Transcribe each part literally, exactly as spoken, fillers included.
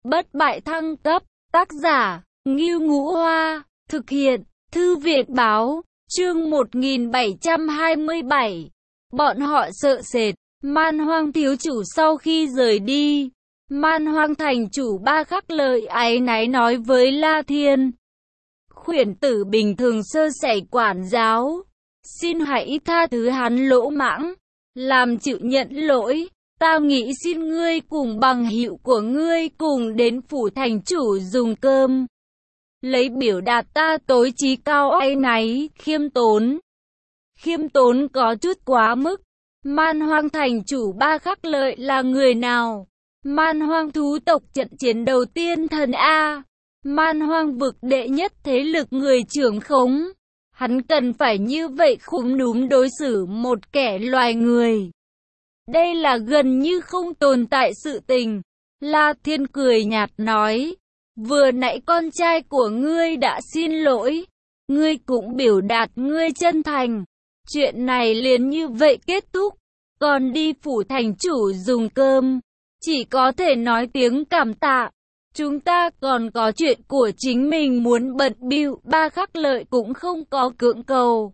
Bất bại thăng cấp, tác giả, Ngưu Ngũ Hoa, thực hiện, Thư viện Báo, chương một nghìn bảy trăm hai mươi bảy. Bọn họ sợ sệt, Man Hoang thiếu chủ sau khi rời đi. Man Hoang thành chủ Ba Khắc Lợi áy náy nói với La Thiên. Khuyển tử bình thường sơ sẩy quản giáo. Xin hãy tha thứ hắn lỗ mãng, làm chịu nhận lỗi. Ta nghĩ xin ngươi cùng bằng hữu của ngươi cùng đến phủ thành chủ dùng cơm. Lấy biểu đạt ta tối trí cao áy náy, khiêm tốn. Khiêm tốn có chút quá mức. Man Hoang thành chủ Ba Khắc Lợi là người nào? Man Hoang thú tộc trận chiến đầu tiên thần A. Man Hoang vực đệ nhất thế lực người trưởng khống. Hắn cần phải như vậy khúm núm đối xử một kẻ loài người. Đây là gần như không tồn tại sự tình. La Thiên cười nhạt nói. Vừa nãy con trai của ngươi đã xin lỗi. Ngươi cũng biểu đạt ngươi chân thành. Chuyện này liền như vậy kết thúc. Còn đi phủ thành chủ dùng cơm, chỉ có thể nói tiếng cảm tạ. Chúng ta còn có chuyện của chính mình muốn bận bịu. Ba Khắc Lợi cũng không có cưỡng cầu.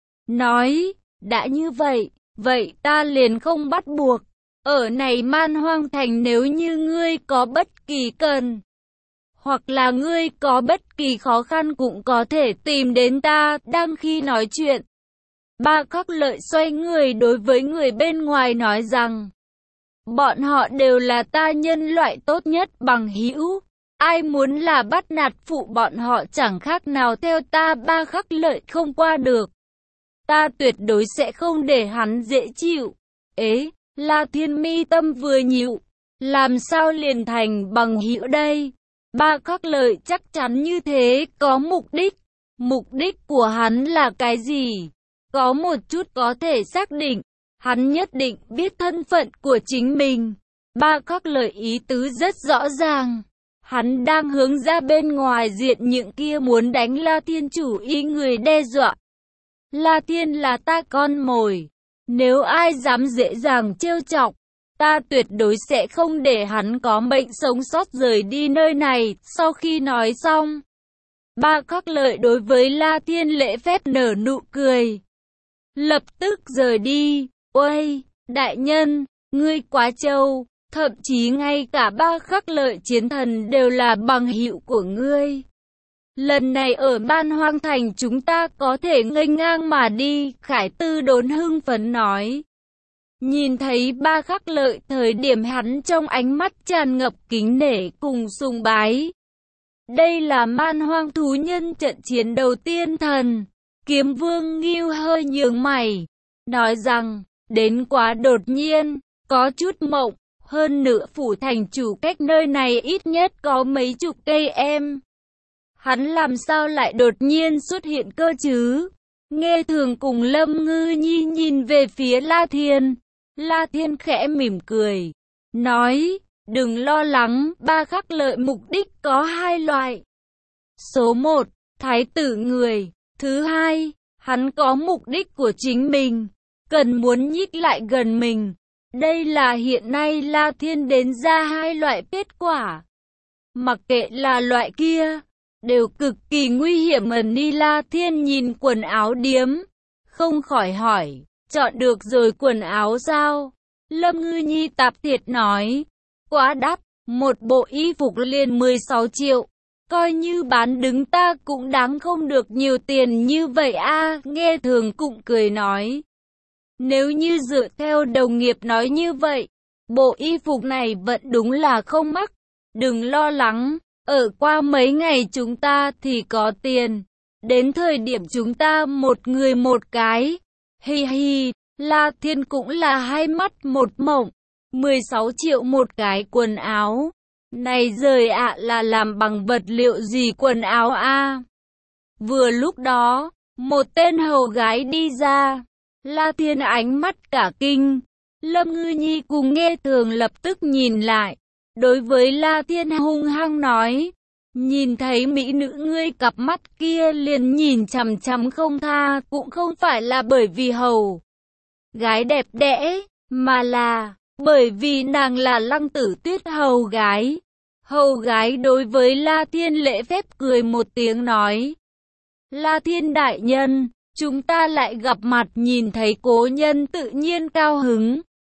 Nói, đã như vậy, vậy ta liền không bắt buộc. Ở này Man Hoang thành nếu như ngươi có bất kỳ cần, hoặc là ngươi có bất kỳ khó khăn cũng có thể tìm đến ta. Đang khi nói chuyện, Ba Khắc Lợi xoay người đối với người bên ngoài nói rằng, bọn họ đều là ta nhân loại tốt nhất bằng hữu. Ai muốn là bắt nạt phụ bọn họ chẳng khác nào theo ta. Ba Khắc Lợi không qua được. Ta tuyệt đối sẽ không để hắn dễ chịu. Ế, La Thiên mi tâm vừa nhịu. Làm sao liền thành bằng hữu đây? Ba Khắc Lợi chắc chắn như thế có mục đích. Mục đích của hắn là cái gì? Có một chút có thể xác định. Hắn nhất định biết thân phận của chính mình. Ba Khắc Lợi ý tứ rất rõ ràng. Hắn đang hướng ra bên ngoài diện những kia muốn đánh La Thiên chủ ý người đe dọa. La Thiên là ta con mồi. Nếu ai dám dễ dàng trêu chọc, ta tuyệt đối sẽ không để hắn có mệnh sống sót rời đi nơi này. Sau khi nói xong, Ba Khắc Lợi đối với La Thiên lễ phép nở nụ cười, lập tức rời đi. Ôi, đại nhân, ngươi quá trâu, thậm chí ngay cả Ba Khắc Lợi chiến thần đều là bằng hữu của ngươi. Lần này ở Man Hoang thành chúng ta có thể nghênh ngang mà đi. Khải Tư Đốn hưng phấn nói. Nhìn thấy Ba Khắc Lợi thời điểm hắn trong ánh mắt tràn ngập kính nể cùng sùng bái. Đây là Man Hoang thú nhân trận chiến đầu tiên thần. Kiếm Vương Ngưu hơi nhướng mày, nói rằng, đến quá đột nhiên, có chút mộng. Hơn nữa phủ thành chủ cách nơi này ít nhất có mấy chục cây em. Hắn làm sao lại đột nhiên xuất hiện cơ chứ? Nghe Thường cùng Lâm Ngư Nhi nhìn về phía La Thiên. La Thiên khẽ mỉm cười, nói, đừng lo lắng. Ba Khắc Lợi mục đích có hai loại. Số một, thái tử người. Thứ hai, hắn có mục đích của chính mình, cần muốn nhích lại gần mình. Đây là hiện nay La Thiên đến ra hai loại kết quả. Mặc kệ là loại kia, đều cực kỳ nguy hiểm. Ẩn đi La Thiên nhìn quần áo điếm, không khỏi hỏi, chọn được rồi quần áo sao? Lâm Ngư Nhi tạp thiệt nói, quá đắt, một bộ y phục liền mười sáu triệu. Coi như bán đứng ta cũng đáng không được nhiều tiền như vậy a. Nghe Thường cũng cười nói, nếu như dựa theo đồng nghiệp nói như vậy, bộ y phục này vẫn đúng là không mắc. Đừng lo lắng, ở qua mấy ngày chúng ta thì có tiền. Đến thời điểm chúng ta một người một cái. Hi hi, La Thiên cũng là hai mắt một mộng. mười sáu triệu một cái quần áo. Này giời ạ, là làm bằng vật liệu gì quần áo a? Vừa lúc đó, một tên hầu gái đi ra. La Thiên ánh mắt cả kinh. Lâm Ngư Nhi cùng Nghe Thường lập tức nhìn lại. Đối với La Thiên hung hăng nói, nhìn thấy mỹ nữ ngươi cặp mắt kia liền nhìn chằm chằm không tha, cũng không phải là bởi vì hầu gái đẹp đẽ, mà là bởi vì nàng là Lăng Tử Tuyết hầu gái. Hầu gái đối với La Thiên lễ phép cười một tiếng nói. La Thiên đại nhân, chúng ta lại gặp mặt, nhìn thấy cố nhân tự nhiên cao hứng.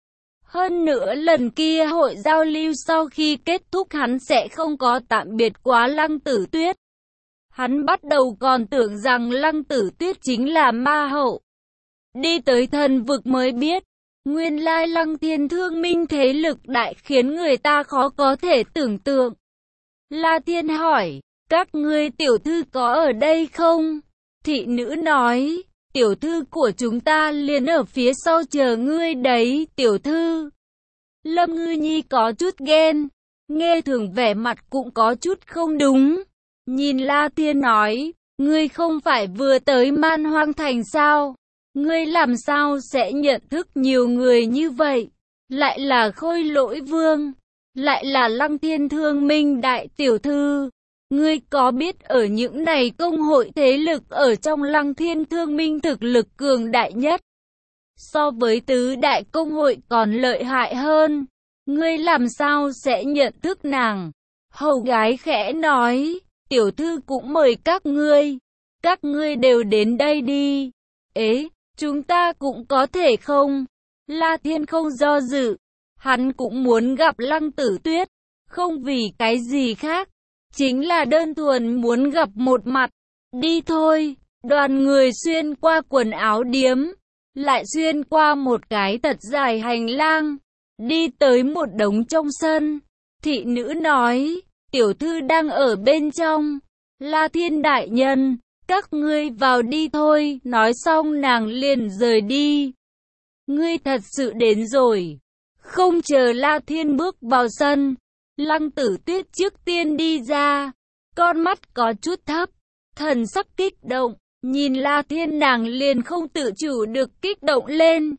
Hơn nữa lần kia hội giao lưu sau khi kết thúc hắn sẽ không có tạm biệt quá Lăng Tử Tuyết. Hắn bắt đầu còn tưởng rằng Lăng Tử Tuyết chính là ma hậu. Đi tới thần vực mới biết, nguyên lai Lăng Thiên Thương Minh thế lực đại khiến người ta khó có thể tưởng tượng. La Thiên hỏi, các ngươi tiểu thư có ở đây không? Thị nữ nói, tiểu thư của chúng ta liền ở phía sau chờ ngươi đấy, tiểu thư. Lâm Ngư Nhi có chút ghen, nghe thường vẻ mặt cũng có chút không đúng. Nhìn La Thiên nói, ngươi không phải vừa tới Man Hoang Thành sao? Ngươi làm sao sẽ nhận thức nhiều người như vậy? Lại là Khôi Lỗi Vương, lại là Lăng Thiên Thương Minh đại tiểu thư. Ngươi có biết ở những này công hội thế lực ở trong Lăng Thiên Thương Minh thực lực cường đại nhất, so với tứ đại công hội còn lợi hại hơn. Ngươi làm sao sẽ nhận thức nàng? Hầu gái khẽ nói, tiểu thư cũng mời các ngươi. Các ngươi đều đến đây đi. Ế, chúng ta cũng có thể không? La Thiên không do dự. Hắn cũng muốn gặp Lăng Tử Tuyết. Không vì cái gì khác. Chính là đơn thuần muốn gặp một mặt. Đi thôi. Đoàn người xuyên qua quần áo điếm. Lại xuyên qua một cái thật dài hành lang. Đi tới một đống trong sân. Thị nữ nói, tiểu thư đang ở bên trong. La Thiên đại nhân, các ngươi vào đi thôi. Nói xong nàng liền rời đi. Ngươi thật sự đến rồi. Không chờ La Thiên bước vào sân, Lăng Tử Tuyết trước tiên đi ra. Con mắt có chút thấp, thần sắc kích động. Nhìn La Thiên nàng liền không tự chủ được kích động lên.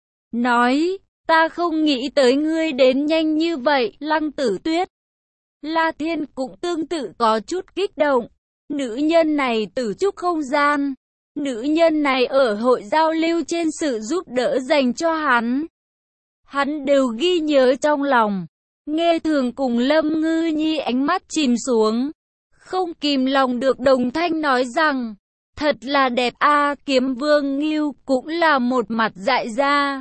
Nói, ta không nghĩ tới ngươi đến nhanh như vậy, Lăng Tử Tuyết. La Thiên cũng tương tự có chút kích động. Nữ nhân này tử trúc không gian. Nữ nhân này ở hội giao lưu trên sự giúp đỡ dành cho hắn. Hắn đều ghi nhớ trong lòng. Nghe thường cùng Lâm Ngư Nhi ánh mắt chìm xuống. Không kìm lòng được đồng thanh nói rằng, thật là đẹp a. Kiếm Vương Ngưu cũng là một mặt dại ra.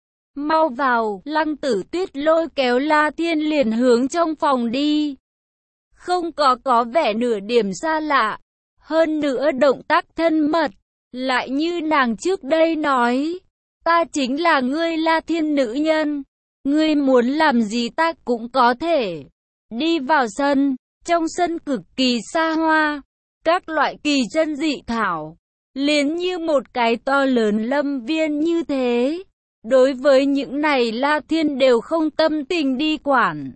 Mau vào, Lăng Tử Tuyết lôi kéo La Thiên liền hướng trong phòng đi. Không có có vẻ nửa điểm xa lạ. Hơn nữa động tác thân mật. Lại như nàng trước đây nói, ta chính là ngươi La Thiên nữ nhân. Ngươi muốn làm gì ta cũng có thể. Đi vào sân. Trong sân cực kỳ xa hoa. Các loại kỳ chân dị thảo. Liền như một cái to lớn lâm viên như thế. Đối với những này La Thiên đều không tâm tình đi quản.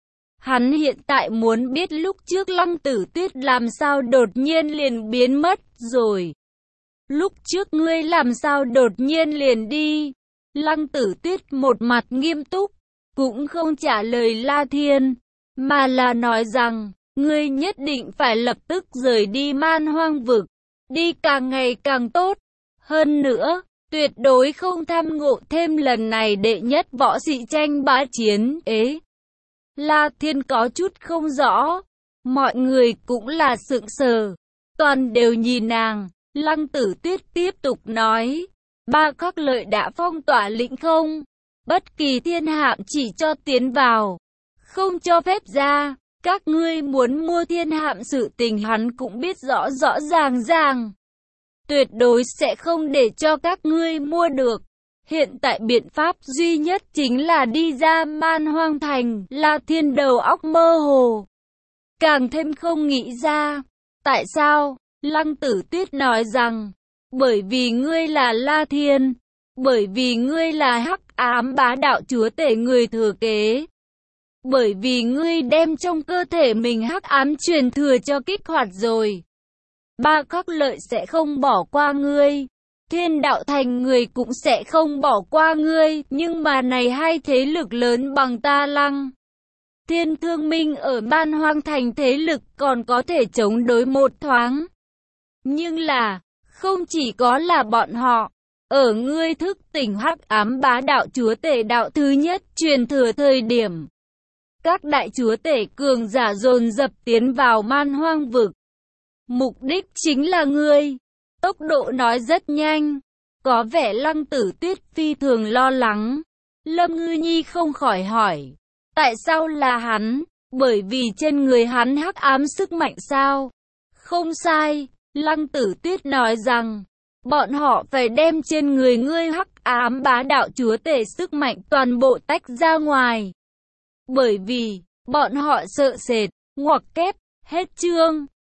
Hắn hiện tại muốn biết lúc trước Lăng Tử Tuyết làm sao đột nhiên liền biến mất rồi. Lúc trước ngươi làm sao đột nhiên liền đi? Lăng Tử Tuyết một mặt nghiêm túc, cũng không trả lời La Thiên, mà là nói rằng, ngươi nhất định phải lập tức rời đi Man Hoang vực, đi càng ngày càng tốt. Hơn nữa, tuyệt đối không tham ngộ thêm lần này đệ nhất võ sĩ tranh bá chiến. Ế, La Thiên có chút không rõ, mọi người cũng là sững sờ, toàn đều nhìn nàng. Lăng Tử Tuyết tiếp tục nói, Ba Khắc Lợi đã phong tỏa lĩnh không, bất kỳ thiên hạm chỉ cho tiến vào, không cho phép ra. Các ngươi muốn mua thiên hạm sự tình hắn cũng biết rõ rõ ràng ràng, tuyệt đối sẽ không để cho các ngươi mua được. Hiện tại biện pháp duy nhất chính là đi ra Man Hoang Thành. La Thiên đầu óc mơ hồ, càng thêm không nghĩ ra. Tại sao? Lăng Tử Tuyết nói rằng, bởi vì ngươi là La Thiên, bởi vì ngươi là hắc ám bá đạo chúa tể người thừa kế, bởi vì ngươi đem trong cơ thể mình hắc ám truyền thừa cho kích hoạt rồi. Ba Khắc Lợi sẽ không bỏ qua ngươi, Thiên Đạo Thành người cũng sẽ không bỏ qua ngươi, nhưng mà này hai thế lực lớn bằng ta Lăng Thiên Thương Minh ở Man Hoang Thành thế lực còn có thể chống đối một thoáng. Nhưng là, không chỉ có là bọn họ, ở ngươi thức tỉnh hắc ám bá đạo chúa tể đạo thứ nhất truyền thừa thời điểm, Các đại chúa tể cường giả dồn dập tiến vào man hoang vực. Mục đích chính là ngươi. Tốc độ nói rất nhanh. Có vẻ Lăng Tử Tuyết phi thường lo lắng. Lâm Ngư Nhi không khỏi hỏi. Tại sao là hắn? Bởi vì trên người hắn hắc ám sức mạnh sao? Không sai. Lăng Tử Tuyết nói rằng. Bọn họ phải đem trên người ngươi hắc ám bá đạo chúa tể sức mạnh toàn bộ tách ra ngoài. Bởi vì, bọn họ sợ sệt, ngoặc kép, hết chương.